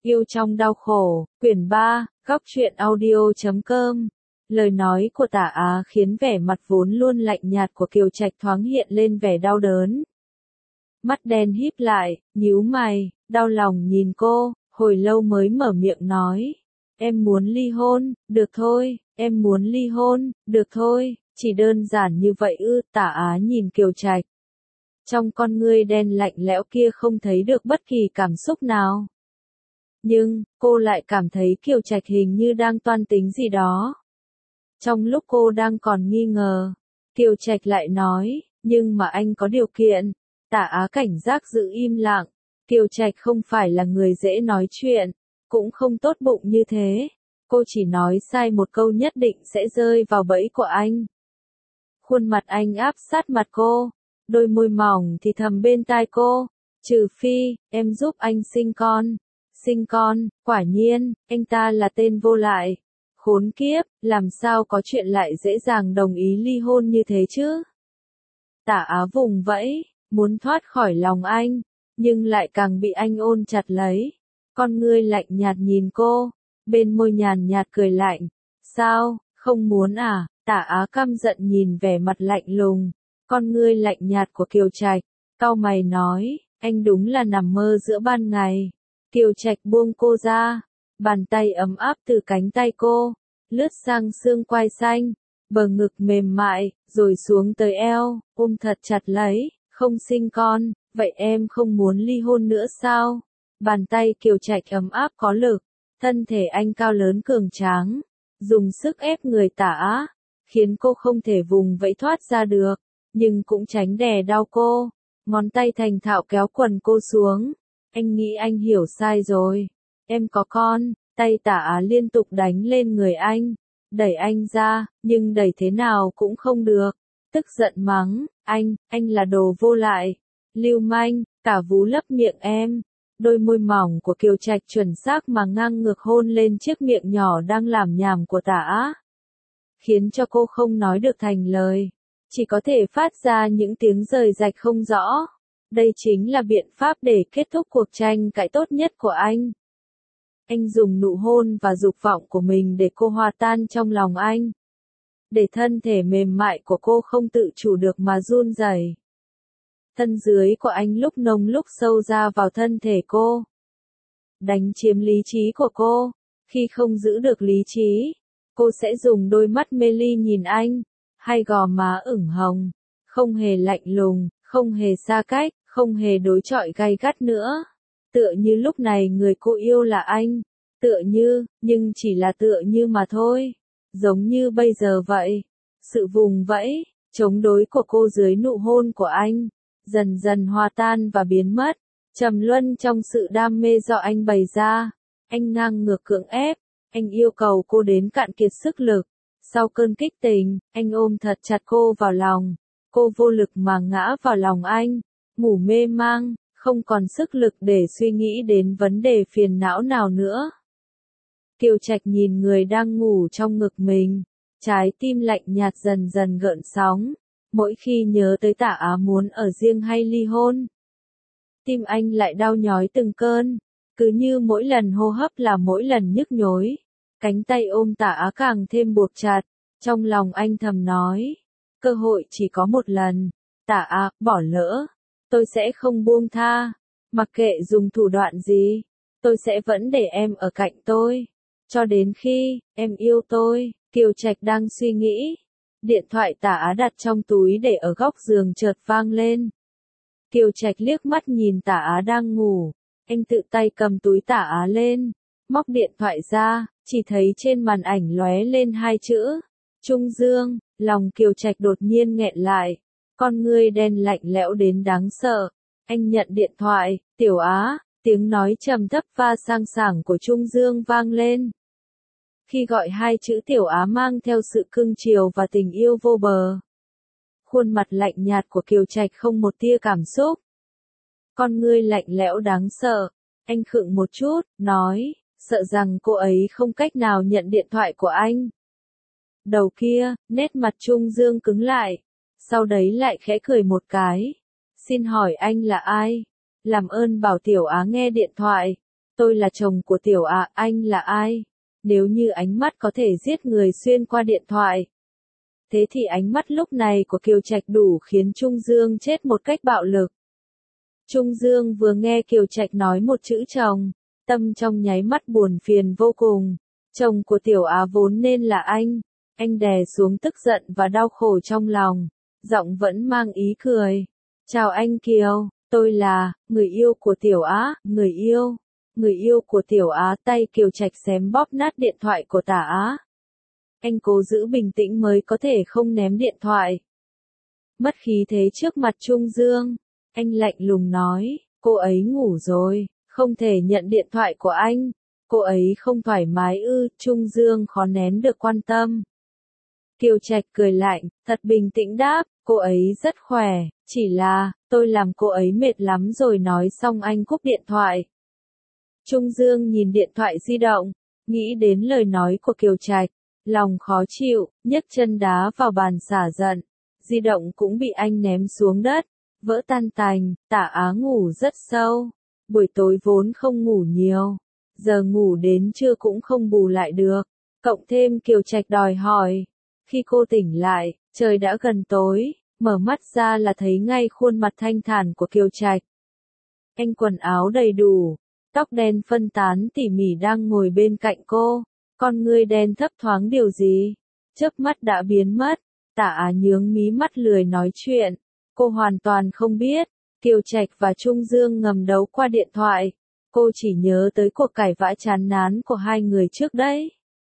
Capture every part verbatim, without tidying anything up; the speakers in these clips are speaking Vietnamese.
Yêu trong đau khổ, quyển ba, góc truyện audio chấm com. Lời nói của Tả Á khiến vẻ mặt vốn luôn lạnh nhạt của Kiều Trạch thoáng hiện lên vẻ đau đớn. Mắt đen híp lại, nhíu mày, đau lòng nhìn cô, hồi lâu mới mở miệng nói. Em muốn ly hôn, được thôi, em muốn ly hôn, được thôi, chỉ đơn giản như vậy ư. Tả Á nhìn Kiều Trạch. Trong con ngươi đen lạnh lẽo kia không thấy được bất kỳ cảm xúc nào. Nhưng, cô lại cảm thấy Kiều Trạch hình như đang toan tính gì đó. Trong lúc cô đang còn nghi ngờ, Kiều Trạch lại nói, nhưng mà anh có điều kiện. Tả Á cảnh giác giữ im lặng. Kiều Trạch không phải là người dễ nói chuyện, cũng không tốt bụng như thế. Cô chỉ nói sai một câu nhất định sẽ rơi vào bẫy của anh. Khuôn mặt anh áp sát mặt cô, đôi môi mỏng thì thầm bên tai cô, trừ phi, em giúp anh sinh con. Sinh con, quả nhiên, anh ta là tên vô lại. Khốn kiếp, làm sao có chuyện lại dễ dàng đồng ý ly hôn như thế chứ? Tả Á vùng vẫy, muốn thoát khỏi lòng anh, nhưng lại càng bị anh ôm chặt lấy. Con ngươi lạnh nhạt nhìn cô, bên môi nhàn nhạt cười lạnh. Sao, không muốn à? Tả Á căm giận nhìn vẻ mặt lạnh lùng, con ngươi lạnh nhạt của Kiều Trạch, cau mày nói, anh đúng là nằm mơ giữa ban ngày. Kiều Trạch buông cô ra, bàn tay ấm áp từ cánh tay cô, lướt sang xương quai xanh, bờ ngực mềm mại, rồi xuống tới eo, ôm thật chặt lấy, không sinh con, vậy em không muốn ly hôn nữa sao? Bàn tay Kiều Trạch ấm áp có lực, thân thể anh cao lớn cường tráng, dùng sức ép người Tả Á, khiến cô không thể vùng vẫy thoát ra được, nhưng cũng tránh đè đau cô, ngón tay thành thạo kéo quần cô xuống. Anh nghĩ anh hiểu sai rồi. Em có con. Tay Tả Á liên tục đánh lên người anh. Đẩy anh ra, nhưng đẩy thế nào cũng không được. Tức giận mắng, anh, anh là đồ vô lại. Lưu manh, cả vú lấp miệng em. Đôi môi mỏng của Kiều Trạch chuẩn xác mà ngang ngược hôn lên chiếc miệng nhỏ đang làm nhảm của Tả Á. Khiến cho cô không nói được thành lời. Chỉ có thể phát ra những tiếng rời rạch không rõ. Đây chính là biện pháp để kết thúc cuộc tranh cãi tốt nhất của anh. Anh dùng nụ hôn và dục vọng của mình để cô hòa tan trong lòng anh. Để thân thể mềm mại của cô không tự chủ được mà run rẩy. Thân dưới của anh lúc nông lúc sâu ra vào thân thể cô. Đánh chiếm lý trí của cô. Khi không giữ được lý trí, cô sẽ dùng đôi mắt mê ly nhìn anh, hay gò má ửng hồng, không hề lạnh lùng, không hề xa cách, không hề đối chọi gay gắt nữa. Tựa như lúc này người cô yêu là anh. Tựa như, nhưng chỉ là tựa như mà thôi. Giống như bây giờ vậy. Sự vùng vẫy, chống đối của cô dưới nụ hôn của anh, dần dần hòa tan và biến mất. Trầm luân trong sự đam mê do anh bày ra. Anh ngang ngược cưỡng ép. Anh yêu cầu cô đến cạn kiệt sức lực. Sau cơn kích tình, anh ôm thật chặt cô vào lòng. Cô vô lực mà ngã vào lòng anh. Ngủ mê mang, không còn sức lực để suy nghĩ đến vấn đề phiền não nào nữa. Kiều Trạch nhìn người đang ngủ trong ngực mình, trái tim lạnh nhạt dần dần gợn sóng, mỗi khi nhớ tới Tả Á muốn ở riêng hay ly hôn. Tim anh lại đau nhói từng cơn, cứ như mỗi lần hô hấp là mỗi lần nhức nhối. Cánh tay ôm Tả Á càng thêm buộc chặt, trong lòng anh thầm nói, cơ hội chỉ có một lần, Tả Á, bỏ lỡ. Tôi sẽ không buông tha, mặc kệ dùng thủ đoạn gì, tôi sẽ vẫn để em ở cạnh tôi, cho đến khi, em yêu tôi. Kiều Trạch đang suy nghĩ, điện thoại Tả Á đặt trong túi để ở góc giường chợt vang lên. Kiều Trạch liếc mắt nhìn Tả Á đang ngủ, anh tự tay cầm túi Tả Á lên, móc điện thoại ra, chỉ thấy trên màn ảnh lóe lên hai chữ, Trung Dương. Lòng Kiều Trạch đột nhiên nghẹn lại. Con ngươi đen lạnh lẽo đến đáng sợ. Anh nhận điện thoại, Tiểu Á, tiếng nói trầm thấp và sang sảng của Trung Dương vang lên. Khi gọi hai chữ Tiểu Á mang theo sự cưng chiều và tình yêu vô bờ. Khuôn mặt lạnh nhạt của Kiều Trạch không một tia cảm xúc. Con ngươi lạnh lẽo đáng sợ. Anh khựng một chút, nói, sợ rằng cô ấy không cách nào nhận điện thoại của anh. Đầu kia, nét mặt Trung Dương cứng lại. Sau đấy lại khẽ cười một cái. Xin hỏi anh là ai? Làm ơn bảo Tiểu Á nghe điện thoại. Tôi là chồng của Tiểu Á, anh là ai? Nếu như ánh mắt có thể giết người xuyên qua điện thoại. Thế thì ánh mắt lúc này của Kiều Trạch đủ khiến Trung Dương chết một cách bạo lực. Trung Dương vừa nghe Kiều Trạch nói một chữ chồng, tâm trong nháy mắt buồn phiền vô cùng. Chồng của Tiểu Á vốn nên là anh. Anh đè xuống tức giận và đau khổ trong lòng, giọng vẫn mang ý cười. Chào anh Kiều, tôi là, người yêu của Tiểu Á, người yêu. Người yêu của Tiểu Á. Tay Kiều Trạch xém bóp nát điện thoại của Tả Á. Anh cố giữ bình tĩnh mới có thể không ném điện thoại. Mất khí thế trước mặt Trung Dương, anh lạnh lùng nói, cô ấy ngủ rồi, không thể nhận điện thoại của anh. Cô ấy không thoải mái ư? Trung Dương khó nén được quan tâm. Kiều Trạch cười lạnh, thật bình tĩnh đáp, cô ấy rất khỏe, chỉ là, tôi làm cô ấy mệt lắm rồi. Nói xong anh cúp điện thoại. Trung Dương nhìn điện thoại di động, nghĩ đến lời nói của Kiều Trạch, lòng khó chịu, nhấc chân đá vào bàn xả giận. Di động cũng bị anh ném xuống đất, vỡ tan tành. Tả Á ngủ rất sâu, buổi tối vốn không ngủ nhiều, giờ ngủ đến trưa cũng không bù lại được, cộng thêm Kiều Trạch đòi hỏi. Khi cô tỉnh lại, trời đã gần tối, mở mắt ra là thấy ngay khuôn mặt thanh thản của Kiều Trạch. Anh quần áo đầy đủ, tóc đen phân tán tỉ mỉ đang ngồi bên cạnh cô, con ngươi đen thấp thoáng điều gì, chớp mắt đã biến mất. Tả Á nhướng mí mắt lười nói chuyện, cô hoàn toàn không biết, Kiều Trạch và Trung Dương ngầm đấu qua điện thoại, cô chỉ nhớ tới cuộc cãi vã chán ngán của hai người trước đấy.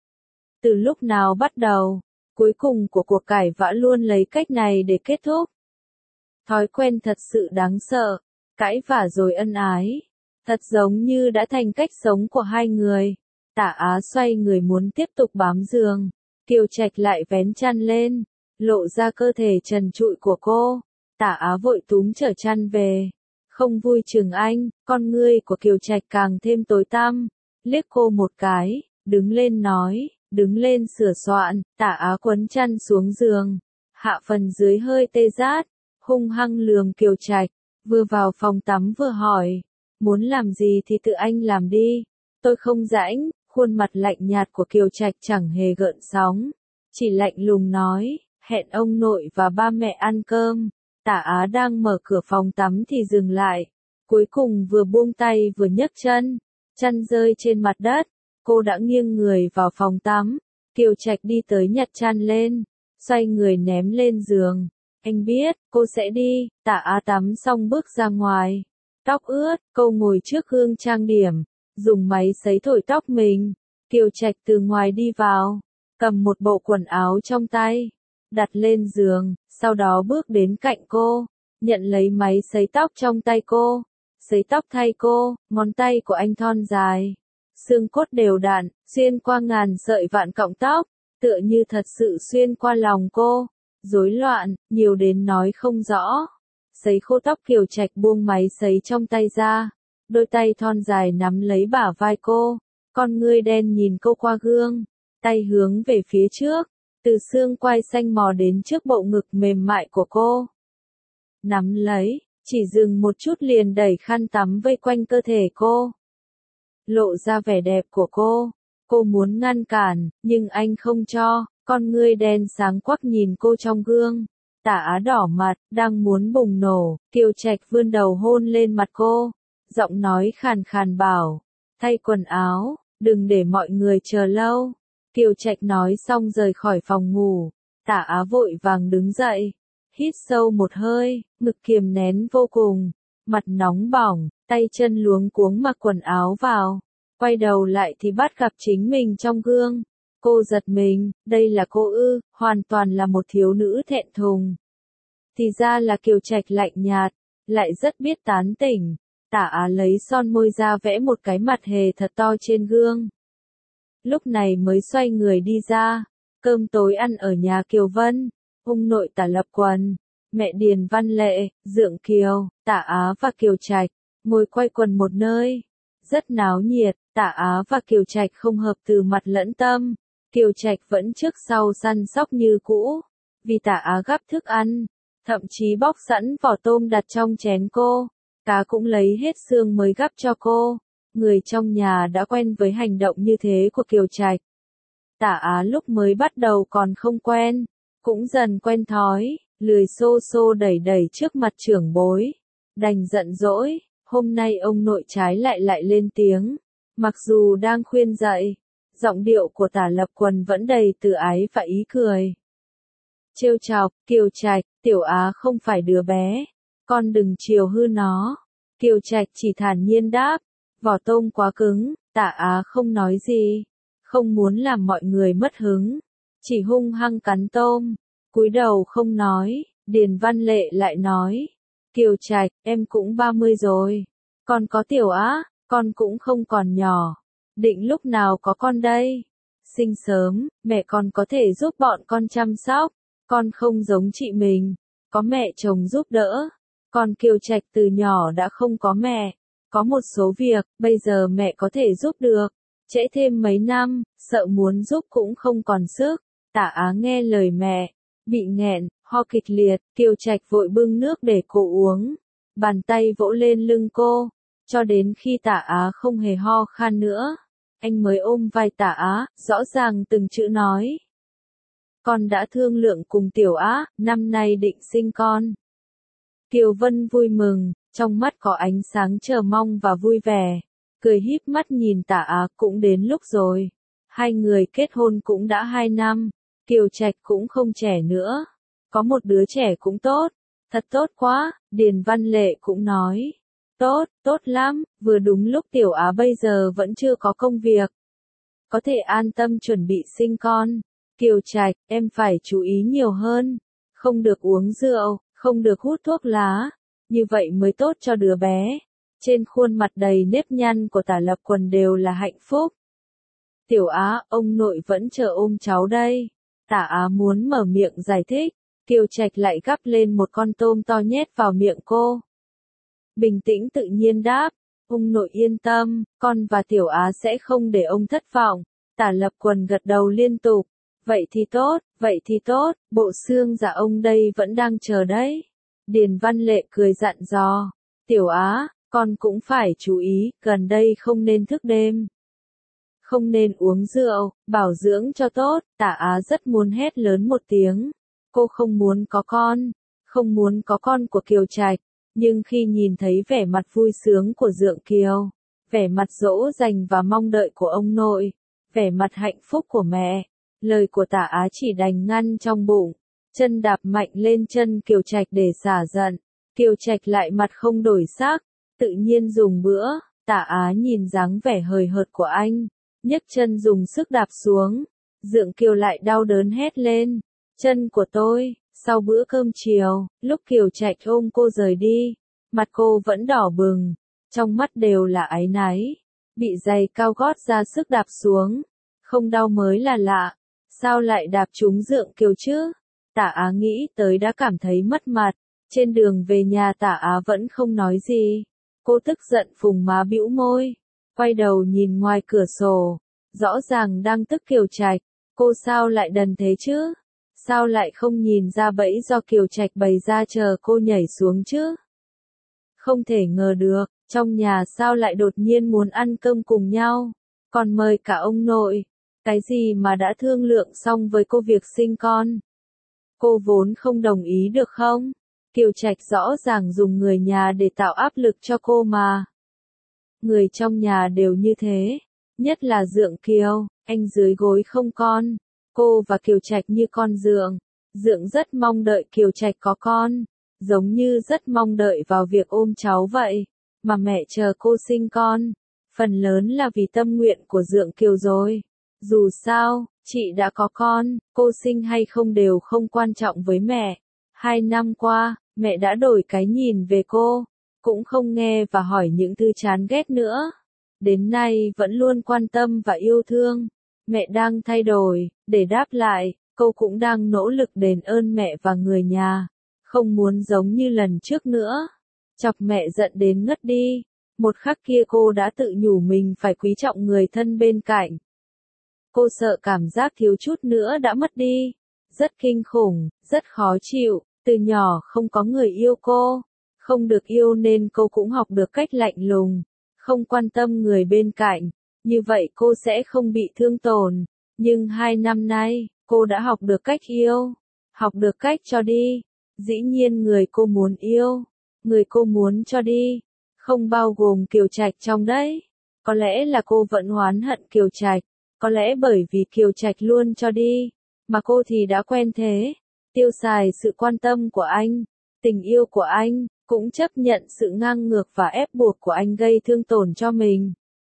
Từ lúc nào bắt đầu, cuối cùng của cuộc cãi vã luôn lấy cách này để kết thúc. Thói quen thật sự đáng sợ, cãi vã rồi ân ái, thật giống như đã thành cách sống của hai người. Tả Á xoay người muốn tiếp tục bám giường, Kiều Trạch lại vén chăn lên, lộ ra cơ thể trần trụi của cô. Tả Á vội túm trở chăn về, không vui chừng anh. Con ngươi của Kiều Trạch càng thêm tối tăm, liếc cô một cái, đứng lên nói, đứng lên sửa soạn. Tả Á quấn chăn xuống giường, hạ phần dưới hơi tê rát, hung hăng lườm Kiều Trạch, vừa vào phòng tắm vừa hỏi, muốn làm gì thì tự anh làm đi, tôi không rãnh. Khuôn mặt lạnh nhạt của Kiều Trạch chẳng hề gợn sóng, chỉ lạnh lùng nói, hẹn ông nội và ba mẹ ăn cơm. Tả Á đang mở cửa phòng tắm thì dừng lại, cuối cùng vừa buông tay vừa nhấc chân, chăn rơi trên mặt đất, cô đã nghiêng người vào phòng tắm. Kiều Trạch đi tới nhặt chăn lên, xoay người ném lên giường. Anh biết, cô sẽ đi. Tả Á tắm xong bước ra ngoài, tóc ướt, cô ngồi trước gương trang điểm, dùng máy sấy thổi tóc mình. Kiều Trạch từ ngoài đi vào, cầm một bộ quần áo trong tay, đặt lên giường, sau đó bước đến cạnh cô, nhận lấy máy sấy tóc trong tay cô, sấy tóc thay cô. Ngón tay của anh thon dài, xương cốt đều đặn, xuyên qua ngàn sợi vạn cọng tóc, tựa như thật sự xuyên qua lòng cô, rối loạn, nhiều đến nói không rõ. Sấy khô tóc, Kiều Trạch buông máy sấy trong tay ra, đôi tay thon dài nắm lấy bả vai cô, con ngươi đen nhìn cô qua gương, tay hướng về phía trước, từ xương quai xanh mò đến trước bộ ngực mềm mại của cô. Nắm lấy, chỉ dừng một chút liền đẩy khăn tắm vây quanh cơ thể cô, lộ ra vẻ đẹp của cô. Cô muốn ngăn cản, nhưng anh không cho, con ngươi đen sáng quắc nhìn cô trong gương. Tả Á đỏ mặt, đang muốn bùng nổ, Kiều Trạch vươn đầu hôn lên mặt cô, giọng nói khàn khàn bảo, thay quần áo, đừng để mọi người chờ lâu. Kiều Trạch nói xong rời khỏi phòng ngủ. Tả Á vội vàng đứng dậy, hít sâu một hơi, ngực kiềm nén vô cùng, mặt nóng bỏng, tay chân luống cuống mặc quần áo vào, quay đầu lại thì bắt gặp chính mình trong gương. Cô giật mình, đây là cô ư? Hoàn toàn là một thiếu nữ thẹn thùng. Thì ra là Kiều Trạch lạnh nhạt, lại rất biết tán tỉnh. Tả Á lấy son môi ra vẽ một cái mặt hề thật to trên gương. Lúc này mới xoay người đi ra. Cơm tối ăn ở nhà Kiều Vân, ông nội Tả Lập Quần, mẹ Điền Văn Lệ, Dượng Kiều, Tả Á và Kiều Trạch ngồi quay quần một nơi, rất náo nhiệt. Tả Á và Kiều Trạch không hợp từ mặt lẫn tâm. Kiều Trạch vẫn trước sau săn sóc như cũ, vì Tả Á gắp thức ăn, thậm chí bóc sẵn vỏ tôm đặt trong chén cô, cá cũng lấy hết xương mới gắp cho cô. Người trong nhà đã quen với hành động như thế của Kiều Trạch. Tả Á lúc mới bắt đầu còn không quen, cũng dần quen thói, lười xô xô đẩy đẩy trước mặt trưởng bối. Đành giận dỗi, hôm nay ông nội trái lại lại lên tiếng. Mặc dù đang khuyên dạy, giọng điệu của Tả Lập Quần vẫn đầy từ ái và ý cười. Trêu chọc, Kiều Trạch, Tiểu Á không phải đứa bé, con đừng chiều hư nó. Kiều Trạch chỉ thản nhiên đáp, vỏ tôm quá cứng, Tả Á không nói gì, không muốn làm mọi người mất hứng, chỉ hung hăng cắn tôm, cúi đầu không nói. Điền Văn Lệ lại nói, Kiều Trạch, em cũng ba mươi rồi, còn có Tiểu Á, con cũng không còn nhỏ, định lúc nào có con đây? Sinh sớm, mẹ con có thể giúp bọn con chăm sóc, con không giống chị mình, có mẹ chồng giúp đỡ, còn Kiều Trạch từ nhỏ đã không có mẹ, có một số việc, bây giờ mẹ có thể giúp được, trễ thêm mấy năm, sợ muốn giúp cũng không còn sức. Tả Á nghe lời mẹ, bị nghẹn, ho kịch liệt, Kiều Trạch vội bưng nước để cô uống, bàn tay vỗ lên lưng cô, cho đến khi Tả Á không hề ho khan nữa, anh mới ôm vai Tả Á, rõ ràng từng chữ nói. Con đã thương lượng cùng Tiểu Á, năm nay định sinh con. Kiều Vân vui mừng, trong mắt có ánh sáng chờ mong và vui vẻ, cười híp mắt nhìn Tả Á, cũng đến lúc rồi. Hai người kết hôn cũng đã hai năm, Kiều Trạch cũng không trẻ nữa, có một đứa trẻ cũng tốt, thật tốt quá. Điền Văn Lệ cũng nói, tốt, tốt lắm, vừa đúng lúc Tiểu Á bây giờ vẫn chưa có công việc, có thể an tâm chuẩn bị sinh con. Kiều Trạch, em phải chú ý nhiều hơn, không được uống rượu, không được hút thuốc lá, như vậy mới tốt cho đứa bé. Trên khuôn mặt đầy nếp nhăn của Tả Lập Quần đều là hạnh phúc. Tiểu Á, ông nội vẫn chờ ôm cháu đây. Tả Á muốn mở miệng giải thích, Kiều Trạch lại gắp lên một con tôm to nhét vào miệng cô. Bình tĩnh tự nhiên đáp, ông nội yên tâm, con và Tiểu Á sẽ không để ông thất vọng. Tả Lập Quần gật đầu liên tục, vậy thì tốt, vậy thì tốt, bộ xương dạ ông đây vẫn đang chờ đấy. Điền Văn Lệ cười dặn dò, Tiểu Á, con cũng phải chú ý, gần đây không nên thức đêm, không nên uống rượu, bảo dưỡng cho tốt. Tả Á rất muốn hét lớn một tiếng, cô không muốn có con, không muốn có con của Kiều Trạch, nhưng khi nhìn thấy vẻ mặt vui sướng của Dượng Kiều, vẻ mặt dỗ dành và mong đợi của ông nội, vẻ mặt hạnh phúc của mẹ, lời của Tả Á chỉ đành ngăn trong bụng, chân đạp mạnh lên chân Kiều Trạch để xả giận. Kiều Trạch lại mặt không đổi sắc, tự nhiên dùng bữa. Tả Á nhìn dáng vẻ hời hợt của anh, nhấc chân dùng sức đạp xuống. Dượng Kiều lại đau đớn hét lên, chân của tôi. Sau bữa cơm chiều, lúc Kiều Trạch ôm cô rời đi, mặt cô vẫn đỏ bừng, trong mắt đều là áy náy, bị giày cao gót ra sức đạp xuống, không đau mới là lạ, sao lại đạp trúng Dượng Kiều chứ? Tả Á nghĩ tới đã cảm thấy mất mặt. Trên đường về nhà Tả Á vẫn không nói gì, cô tức giận phùng má bĩu môi, quay đầu nhìn ngoài cửa sổ, rõ ràng đang tức Kiều Trạch, cô sao lại đần thế chứ? Sao lại không nhìn ra bẫy do Kiều Trạch bày ra chờ cô nhảy xuống chứ? Không thể ngờ được, trong nhà sao lại đột nhiên muốn ăn cơm cùng nhau, còn mời cả ông nội, cái gì mà đã thương lượng xong với cô việc sinh con. Cô vốn không đồng ý được không? Kiều Trạch rõ ràng dùng người nhà để tạo áp lực cho cô mà. Người trong nhà đều như thế, nhất là Dượng Kiều, anh dưới gối không con. Cô và Kiều Trạch như con Dượng. Dượng rất mong đợi Kiều Trạch có con, giống như rất mong đợi vào việc ôm cháu vậy, mà mẹ chờ cô sinh con, phần lớn là vì tâm nguyện của Dượng Kiều rồi. Dù sao, chị đã có con, cô sinh hay không đều không quan trọng với mẹ. Hai năm qua, mẹ đã đổi cái nhìn về cô, cũng không nghe và hỏi những thứ chán ghét nữa. Đến nay vẫn luôn quan tâm và yêu thương. Mẹ đang thay đổi, để đáp lại, cô cũng đang nỗ lực đền ơn mẹ và người nhà, không muốn giống như lần trước nữa. Chọc mẹ giận đến ngất đi, một khắc kia cô đã tự nhủ mình phải quý trọng người thân bên cạnh. Cô sợ cảm giác thiếu chút nữa đã mất đi, rất kinh khủng, rất khó chịu, từ nhỏ không có người yêu cô, không được yêu nên cô cũng học được cách lạnh lùng, không quan tâm người bên cạnh, như vậy cô sẽ không bị thương tổn. Nhưng hai năm nay, cô đã học được cách yêu, học được cách cho đi. Dĩ nhiên người cô muốn yêu, người cô muốn cho đi, không bao gồm Kiều Trạch trong đấy. Có lẽ là cô vẫn oán hận Kiều Trạch, có lẽ bởi vì Kiều Trạch luôn cho đi, mà cô thì đã quen thế, tiêu xài sự quan tâm của anh, tình yêu của anh, cũng chấp nhận sự ngang ngược và ép buộc của anh gây thương tổn cho mình.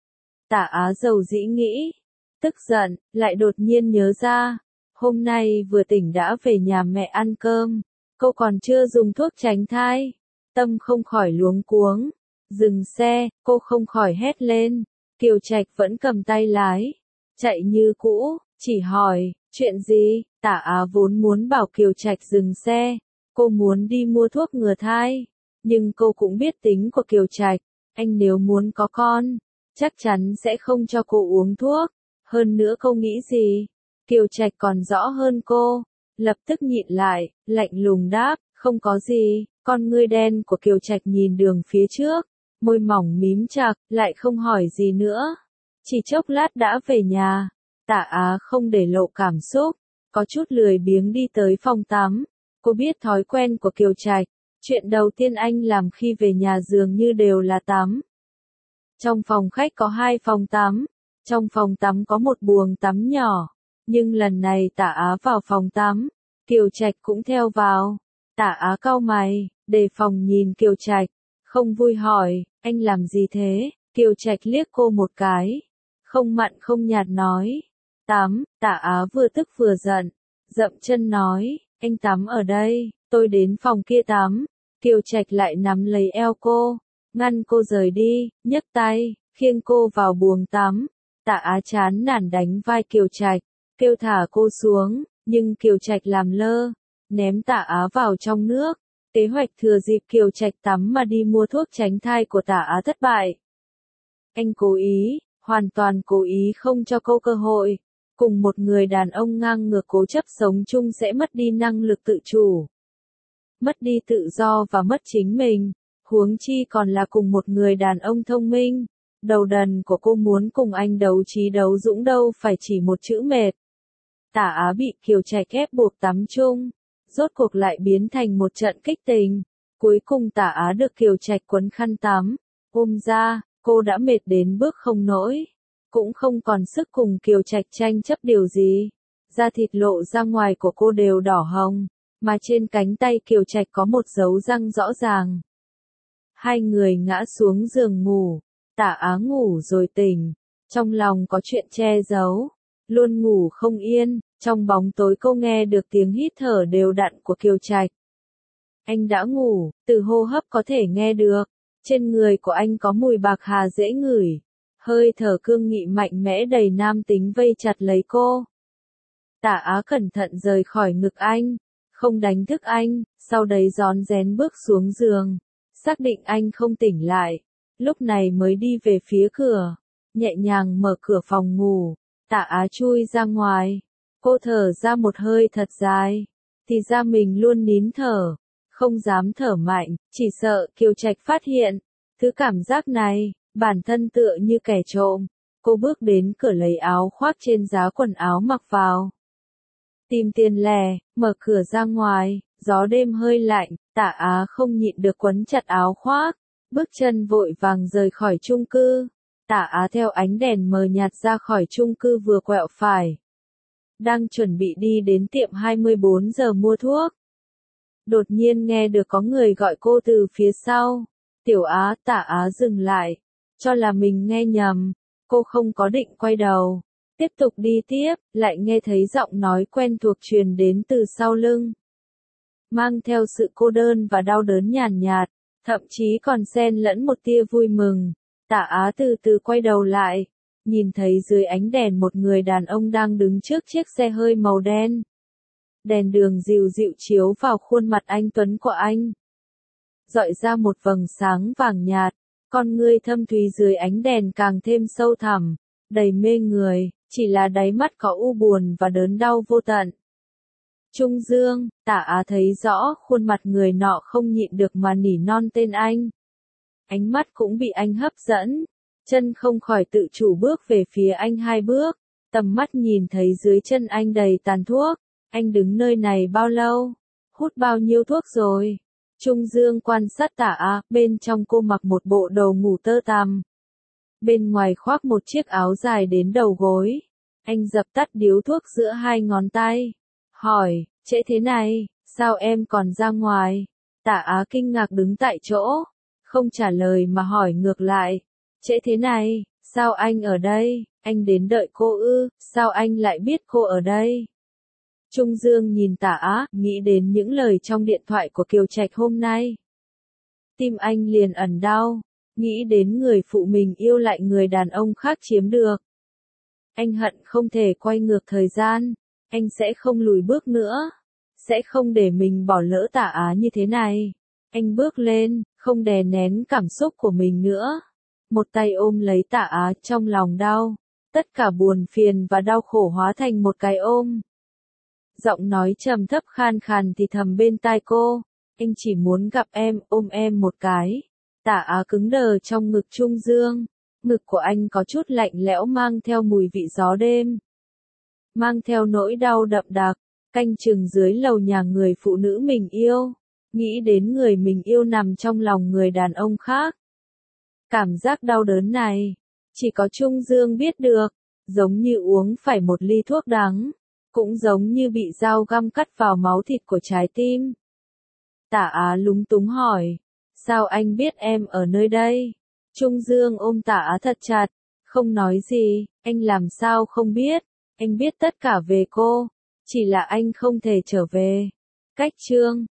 Tả Á dầu dĩ nghĩ, tức giận, lại đột nhiên nhớ ra, hôm nay vừa tỉnh đã về nhà mẹ ăn cơm, cô còn chưa dùng thuốc tránh thai, tâm không khỏi luống cuống, dừng xe, cô không khỏi hét lên, Kiều Trạch vẫn cầm tay lái, chạy như cũ, chỉ hỏi, chuyện gì, Tả Á vốn muốn bảo Kiều Trạch dừng xe, cô muốn đi mua thuốc ngừa thai, nhưng cô cũng biết tính của Kiều Trạch, anh nếu muốn có con, chắc chắn sẽ không cho cô uống thuốc, hơn nữa cô nghĩ gì, Kiều Trạch còn rõ hơn cô, lập tức nhịn lại, lạnh lùng đáp, không có gì, con ngươi đen của Kiều Trạch nhìn đường phía trước, môi mỏng mím chặt, lại không hỏi gì nữa, chỉ chốc lát đã về nhà, Tả Á không để lộ cảm xúc, có chút lười biếng đi tới phòng tắm, cô biết thói quen của Kiều Trạch, chuyện đầu tiên anh làm khi về nhà dường như đều là tắm. Trong phòng khách có hai phòng tắm, trong phòng tắm có một buồng tắm nhỏ, nhưng lần này Tả Á vào phòng tắm, Kiều Trạch cũng theo vào. Tả Á cau mày, đề phòng nhìn Kiều Trạch, không vui hỏi, anh làm gì thế? Kiều Trạch liếc cô một cái, không mặn không nhạt nói, tắm. Tả Á vừa tức vừa giận, dậm chân nói, anh tắm ở đây, tôi đến phòng kia tắm. Kiều Trạch lại nắm lấy eo cô, ngăn cô rời đi, nhấc tay, khiêng cô vào buồng tắm. Tả Á chán nản đánh vai Kiều Trạch, kêu thả cô xuống, nhưng Kiều Trạch làm lơ, ném Tả Á vào trong nước. Kế hoạch thừa dịp Kiều Trạch tắm mà đi mua thuốc tránh thai của Tả Á thất bại. Anh cố ý, hoàn toàn cố ý không cho cô cơ hội. Cùng một người đàn ông ngang ngược cố chấp sống chung sẽ mất đi năng lực tự chủ, mất đi tự do và mất chính mình, huống chi còn là cùng một người đàn ông thông minh. Đầu đần của cô muốn cùng anh đấu trí đấu dũng đâu phải chỉ một chữ mệt. Tả Á bị Kiều Trạch ép buộc tắm chung, rốt cuộc lại biến thành một trận kích tình. Cuối cùng Tả Á được Kiều Trạch quấn khăn tắm, ôm ra, cô đã mệt đến bước không nổi, cũng không còn sức cùng Kiều Trạch tranh chấp điều gì. Da thịt lộ ra ngoài của cô đều đỏ hồng, mà trên cánh tay Kiều Trạch có một dấu răng rõ ràng. Hai người ngã xuống giường ngủ, Tả Á ngủ rồi tỉnh, trong lòng có chuyện che giấu, luôn ngủ không yên, trong bóng tối cô nghe được tiếng hít thở đều đặn của Kiều Trạch. Anh đã ngủ, từ hô hấp có thể nghe được, trên người của anh có mùi bạc hà dễ ngửi, hơi thở cương nghị mạnh mẽ đầy nam tính vây chặt lấy cô. Tả Á cẩn thận rời khỏi ngực anh, không đánh thức anh, sau đấy rón rén bước xuống giường, xác định anh không tỉnh lại, lúc này mới đi về phía cửa, nhẹ nhàng mở cửa phòng ngủ. Tả Á chui ra ngoài, cô thở ra một hơi thật dài, thì ra mình luôn nín thở, không dám thở mạnh, chỉ sợ Kiều Trạch phát hiện. Thứ cảm giác này, bản thân tựa như kẻ trộm. Cô bước đến cửa lấy áo khoác trên giá quần áo mặc vào. Tìm tiền lẻ, mở cửa ra ngoài, gió đêm hơi lạnh, Tả Á không nhịn được quấn chặt áo khoác, bước chân vội vàng rời khỏi chung cư. Tả Á theo ánh đèn mờ nhạt ra khỏi chung cư vừa quẹo phải. Đang chuẩn bị đi đến tiệm hai mươi bốn giờ mua thuốc. Đột nhiên nghe được có người gọi cô từ phía sau. Tiểu Á. Tả Á dừng lại, cho là mình nghe nhầm, cô không có định quay đầu. Tiếp tục đi tiếp, lại nghe thấy giọng nói quen thuộc truyền đến từ sau lưng. Mang theo sự cô đơn và đau đớn nhàn nhạt, thậm chí còn xen lẫn một tia vui mừng. Tả Á từ từ quay đầu lại, nhìn thấy dưới ánh đèn một người đàn ông đang đứng trước chiếc xe hơi màu đen. Đèn đường dịu dịu chiếu vào khuôn mặt anh tuấn của anh, dọi ra một vầng sáng vàng nhạt, con ngươi thâm thúy dưới ánh đèn càng thêm sâu thẳm, đầy mê người, chỉ là đáy mắt có u buồn và đớn đau vô tận. Trung Dương. Tả Á thấy rõ khuôn mặt người nọ không nhịn được mà nỉ non tên anh. Ánh mắt cũng bị anh hấp dẫn, chân không khỏi tự chủ bước về phía anh hai bước, tầm mắt nhìn thấy dưới chân anh đầy tàn thuốc. Anh đứng nơi này bao lâu? Hút bao nhiêu thuốc rồi? Trung Dương quan sát Tả Á, bên trong cô mặc một bộ đồ ngủ tơ tằm. Bên ngoài khoác một chiếc áo dài đến đầu gối. Anh dập tắt điếu thuốc giữa hai ngón tay. Hỏi, trễ thế này, sao em còn ra ngoài? Tả Á kinh ngạc đứng tại chỗ, không trả lời mà hỏi ngược lại. Trễ thế này, sao anh ở đây? Anh đến đợi cô ư, sao anh lại biết cô ở đây? Trung Dương nhìn Tả Á, nghĩ đến những lời trong điện thoại của Kiều Trạch hôm nay. Tim anh liền ẩn đau, nghĩ đến người phụ mình yêu lại người đàn ông khác chiếm được. Anh hận không thể quay ngược thời gian, anh sẽ không lùi bước nữa, sẽ không để mình bỏ lỡ Tả Á như thế này. Anh bước lên, không đè nén cảm xúc của mình nữa. Một tay ôm lấy Tả Á, trong lòng đau, tất cả buồn phiền và đau khổ hóa thành một cái ôm. Giọng nói trầm thấp khan khàn thì thầm bên tai cô, anh chỉ muốn gặp em, ôm em một cái. Tả Á cứng đờ trong ngực Trung Dương, ngực của anh có chút lạnh lẽo mang theo mùi vị gió đêm. Mang theo nỗi đau đậm đặc, canh chừng dưới lầu nhà người phụ nữ mình yêu, nghĩ đến người mình yêu nằm trong lòng người đàn ông khác. Cảm giác đau đớn này, chỉ có Trung Dương biết được, giống như uống phải một ly thuốc đắng. Cũng giống như bị dao găm cắt vào máu thịt của trái tim. Tả Á lúng túng hỏi, sao anh biết em ở nơi đây? Trung Dương ôm Tả Á thật chặt, không nói gì, anh làm sao không biết, anh biết tất cả về cô, chỉ là anh không thể trở về. Cách chương